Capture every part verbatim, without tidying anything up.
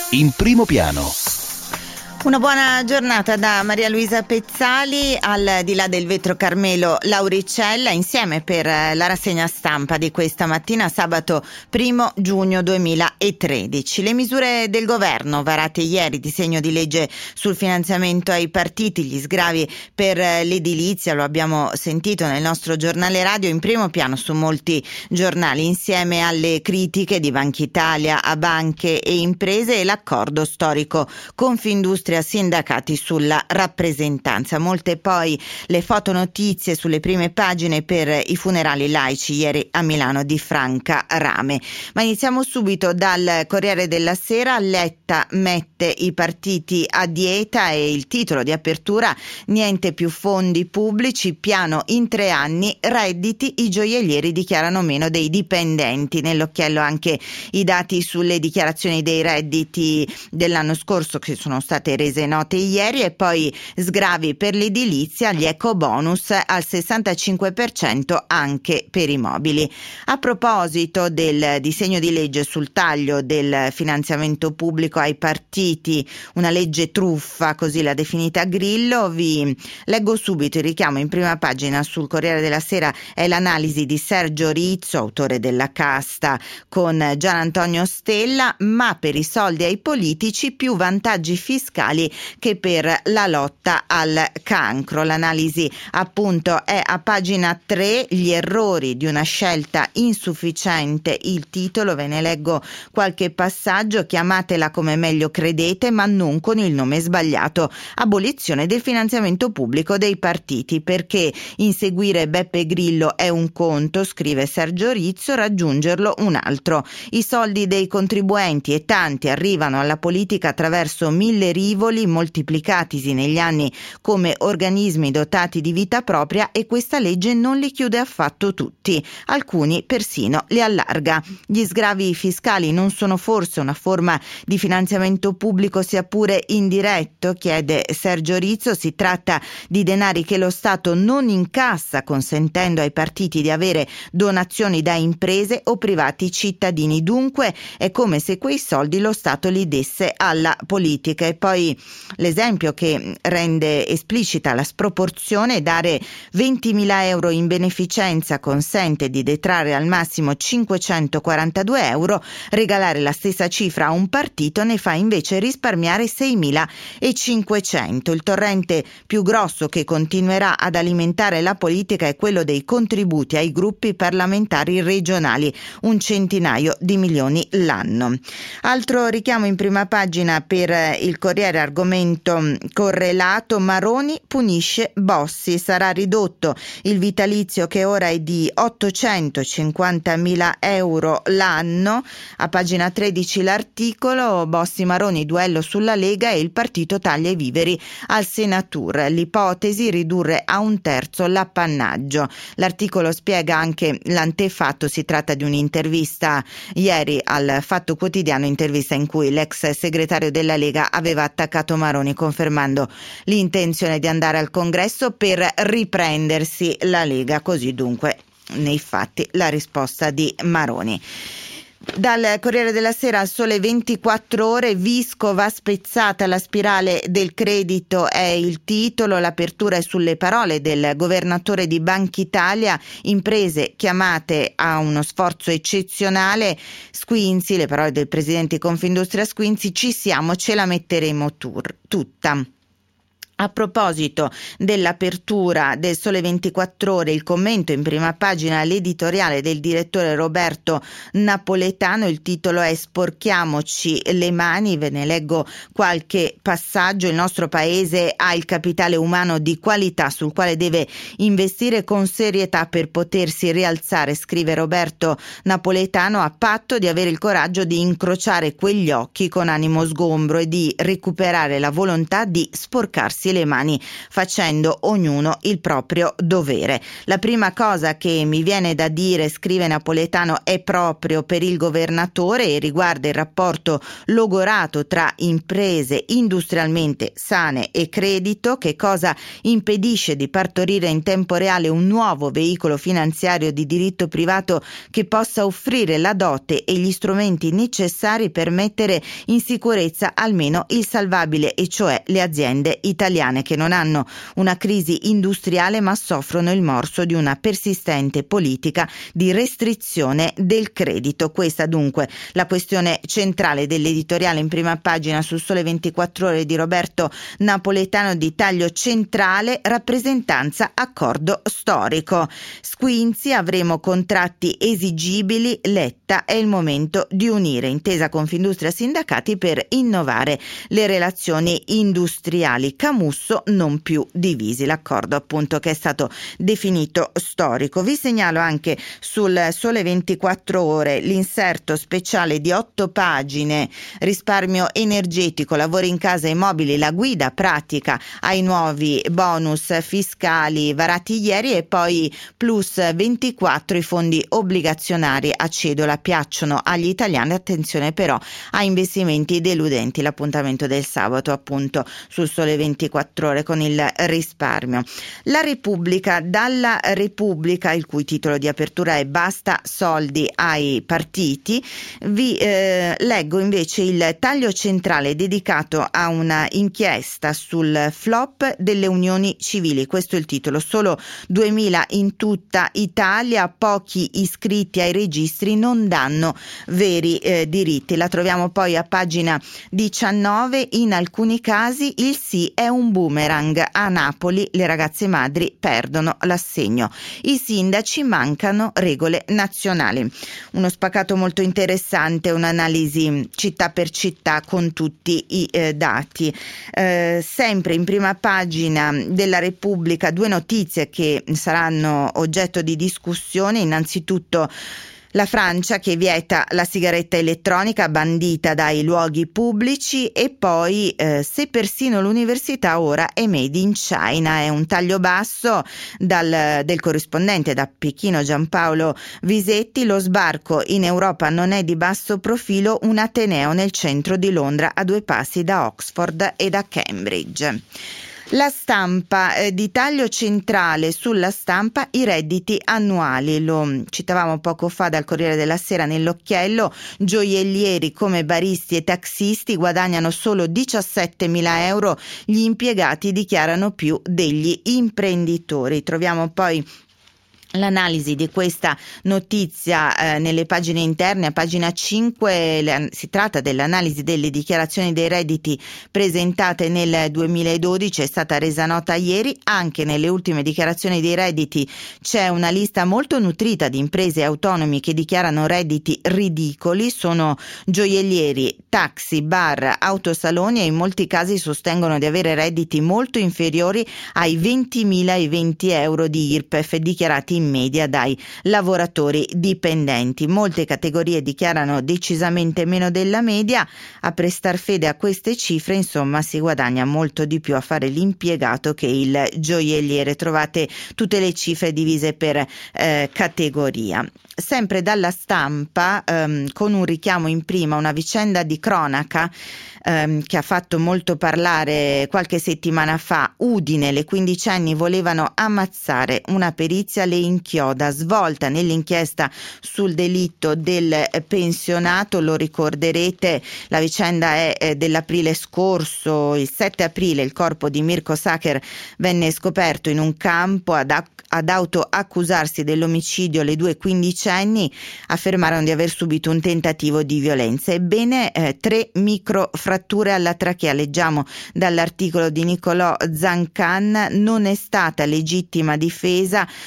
In primo piano. Una buona giornata da Maria Luisa Pezzali, al di là del vetro Carmelo Lauricella, insieme per la rassegna stampa di questa mattina, sabato primo giugno duemilatredici. Le misure del governo varate ieri, disegno di legge sul finanziamento ai partiti, gli sgravi per l'edilizia, lo abbiamo sentito nel nostro giornale radio, in primo piano su molti giornali, insieme alle critiche di Banca Italia a banche e imprese e l'accordo storico Confindustria sindacati sulla rappresentanza. Molte poi le fotonotizie sulle prime pagine per i funerali laici ieri a Milano di Franca Rame. Ma iniziamo subito dal Corriere della Sera. Letta mette i partiti a dieta e il titolo di apertura: niente più fondi pubblici, piano in tre anni, redditi, i gioiellieri dichiarano meno dei dipendenti. Nell'occhiello anche i dati sulle dichiarazioni dei redditi dell'anno scorso che sono state rese note ieri, e poi sgravi per l'edilizia, gli eco bonus al sessantacinque per cento anche per i mobili. A proposito del disegno di legge sul taglio del finanziamento pubblico ai partiti, una legge truffa, così l'ha definita Grillo, vi leggo subito il richiamo in prima pagina sul Corriere della Sera, è l'analisi di Sergio Rizzo, autore della Casta, con Gian Antonio Stella: ma per i soldi ai politici più vantaggi fiscali che per la lotta al cancro. L'analisi appunto è a pagina tre, gli errori di una scelta insufficiente, il titolo, ve ne leggo qualche passaggio: chiamatela come meglio credete ma non con il nome sbagliato, abolizione del finanziamento pubblico dei partiti, perché inseguire Beppe Grillo è un conto, scrive Sergio Rizzo, raggiungerlo un altro. I soldi dei contribuenti, e tanti, arrivano alla politica attraverso mille rivoli moltiplicatisi negli anni come organismi dotati di vita propria, e questa legge non li chiude affatto tutti, alcuni persino li allarga. Gli sgravi fiscali non sono forse una forma di finanziamento pubblico sia pure indiretto? Chiede Sergio Rizzo. Si tratta di denari che lo Stato non incassa, consentendo ai partiti di avere donazioni da imprese o privati cittadini. Dunque è come se quei soldi lo Stato li desse alla politica. E poi l'esempio che rende esplicita la sproporzione: dare ventimila euro in beneficenza consente di detrarre al massimo cinquecentoquarantadue euro, regalare la stessa cifra a un partito ne fa invece risparmiare seimilacinquecento. Il torrente più grosso che continuerà ad alimentare la politica è quello dei contributi ai gruppi parlamentari regionali, un centinaio di milioni l'anno. Altro richiamo in prima pagina per il Corriere, argomento correlato: Maroni punisce Bossi, sarà ridotto il vitalizio che ora è di ottocentocinquantamila euro l'anno. A pagina tredici l'articolo: Bossi Maroni, duello sulla Lega e il partito taglia i viveri al Senatur, l'ipotesi ridurre a un terzo l'appannaggio. L'articolo spiega anche l'antefatto, si tratta di un'intervista ieri al Fatto Quotidiano, intervista in cui l'ex segretario della Lega aveva attaccato Maroni confermando l'intenzione di andare al congresso per riprendersi la Lega, così dunque nei fatti la risposta di Maroni. Dal Corriere della Sera al Sole ventiquattro Ore, Visco va spezzata la spirale del credito è il titolo, l'apertura è sulle parole del governatore di Banca Italia: imprese chiamate a uno sforzo eccezionale, Squinzi, le parole del presidente di Confindustria Squinzi: ci siamo, ce la metteremo tur- tutta. A proposito dell'apertura del Sole ventiquattro Ore, il commento in prima pagina all'editoriale del direttore Roberto Napoletano, il titolo è "Sporchiamoci le mani", ve ne leggo qualche passaggio. Il nostro paese ha il capitale umano di qualità sul quale deve investire con serietà per potersi rialzare, scrive Roberto Napoletano, a patto di avere il coraggio di incrociare quegli occhi con animo sgombro e di recuperare la volontà di sporcarsi lavarsi le mani facendo ognuno il proprio dovere. La prima cosa che mi viene da dire, scrive Napoletano, è proprio per il governatore e riguarda il rapporto logorato tra imprese industrialmente sane e credito. Che cosa impedisce di partorire in tempo reale un nuovo veicolo finanziario di diritto privato che possa offrire la dote e gli strumenti necessari per mettere in sicurezza almeno il salvabile, e cioè le aziende italiane che non hanno una crisi industriale ma soffrono il morso di una persistente politica di restrizione del credito. Questa dunque la questione centrale dell'editoriale in prima pagina sul Sole ventiquattro Ore di Roberto Napoletano, di taglio centrale: rappresentanza, accordo storico. Squinzi: avremo contratti esigibili, Letta: è il momento di unire intesa Confindustria sindacati per innovare le relazioni industriali. Camusso: non più divisi. L'accordo appunto che è stato definito storico. Vi segnalo anche sul Sole ventiquattro Ore l'inserto speciale di otto pagine: risparmio energetico, lavori in casa e mobili, la guida pratica ai nuovi bonus fiscali varati ieri, e poi plus ventiquattro, i fondi obbligazionari a cedola piacciono agli italiani, attenzione però a investimenti deludenti. L'appuntamento del sabato appunto sul Sole ventiquattro Ore con il risparmio. La Repubblica: dalla Repubblica, il cui titolo di apertura è basta soldi ai partiti, vi eh, leggo invece il taglio centrale dedicato a una inchiesta sul flop delle unioni civili. Questo è il titolo: solo duemila in tutta Italia, pochi iscritti ai registri non danno veri eh, diritti. La troviamo poi a pagina diciannove. In alcuni casi il sì è un boomerang. A Napoli le ragazze madri perdono l'assegno. I sindaci: mancano regole nazionali. Uno spaccato molto interessante, un'analisi città per città con tutti i eh, dati. Eh, sempre in prima pagina della Repubblica due notizie che saranno oggetto di discussione. Innanzitutto la Francia che vieta la sigaretta elettronica bandita dai luoghi pubblici, e poi eh, se persino l'università ora è made in China. È un taglio basso dal, del corrispondente da Pechino Giampaolo Visetti: lo sbarco in Europa non è di basso profilo, un ateneo nel centro di Londra a due passi da Oxford e da Cambridge. La Stampa, eh, di taglio centrale sulla Stampa, i redditi annuali. Lo citavamo poco fa dal Corriere della Sera nell'occhiello: gioiellieri come baristi e taxisti guadagnano solo diciassettemila euro, gli impiegati dichiarano più degli imprenditori. Troviamo poi l'analisi di questa notizia eh, nelle pagine interne. A pagina cinque le, si tratta dell'analisi delle dichiarazioni dei redditi presentate nel duemiladodici, è stata resa nota ieri. Anche nelle ultime dichiarazioni dei redditi c'è una lista molto nutrita di imprese e autonomi che dichiarano redditi ridicoli. Sono gioiellieri, taxi, bar, autosaloni, e in molti casi sostengono di avere redditi molto inferiori ai ventimila e venti euro di I R P E F dichiarati in media dai lavoratori dipendenti. Molte categorie dichiarano decisamente meno della media. A prestar fede a queste cifre, insomma, si guadagna molto di più a fare l'impiegato che il gioielliere. Trovate tutte le cifre divise per eh, categoria. Sempre dalla Stampa, ehm, con un richiamo in prima, una vicenda di cronaca ehm, che ha fatto molto parlare qualche settimana fa. Udine: le quindicenni volevano ammazzare, una perizia le inchioda. Svolta nell'inchiesta sul delitto del pensionato. Lo ricorderete, la vicenda è eh, dell'aprile scorso. Il sette aprile il corpo di Mirko Sacher venne scoperto in un campo. Ad, ad autoaccusarsi dell'omicidio le due quindicenni affermarono di aver subito un tentativo di violenza. Ebbene, eh, tre microfratture alla trachea. Leggiamo dall'articolo di Nicolò Zancan: non è stata legittima difesa, non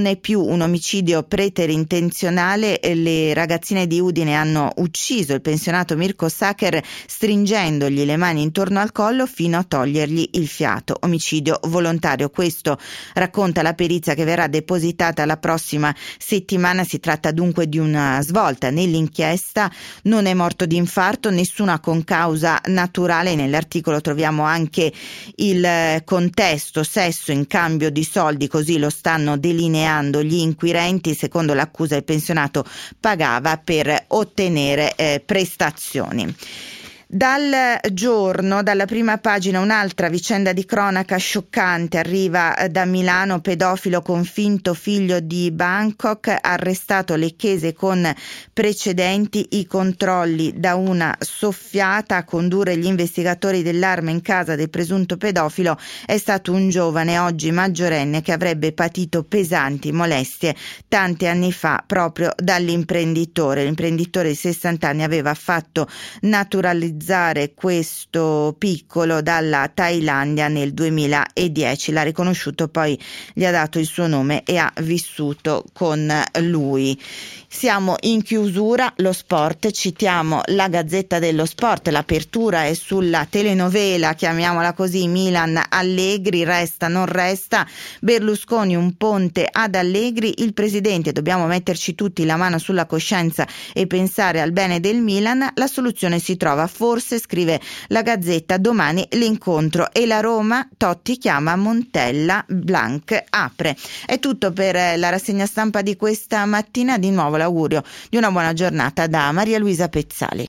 è più un omicidio preterintenzionale. Le ragazzine di Udine hanno ucciso il pensionato Mirko Sacher stringendogli le mani intorno al collo fino a togliergli il fiato. Omicidio volontario, questo racconta la perizia che verrà depositata la prossima settimana. Si tratta dunque di una svolta nell'inchiesta. Non è morto di infarto, nessuna concausa naturale. Nell'articolo troviamo anche il contesto: sesso in cambio di soldi, così lo stanno delineando gli inquirenti. Secondo l'accusa il pensionato pagava per ottenere eh, prestazioni. Dal Giorno, dalla prima pagina, un'altra vicenda di cronaca scioccante arriva da Milano. Pedofilo confinto, figlio di Bangkok, arrestato Lecchese con precedenti. I controlli da una soffiata. A condurre gli investigatori dell'arma in casa del presunto pedofilo è stato un giovane, oggi maggiorenne, che avrebbe patito pesanti molestie tanti anni fa proprio dall'imprenditore. L'imprenditore di sessanta anni aveva fatto naturalizzare questo piccolo dalla Thailandia nel duemiladieci. L'ha riconosciuto, poi gli ha dato il suo nome e ha vissuto con lui. Siamo in chiusura. Lo sport, citiamo la Gazzetta dello Sport. L'apertura è sulla telenovela, chiamiamola così, Milan Allegri. Resta non resta, Berlusconi un ponte ad Allegri. Il presidente: dobbiamo metterci tutti la mano sulla coscienza e pensare al bene del Milan. La soluzione si trova forse, scrive la Gazzetta, domani l'incontro e la Roma. Totti chiama Montella, Blanc apre. È tutto per la rassegna stampa di questa mattina. Di nuovo l'augurio di una buona giornata da Maria Luisa Pezzali.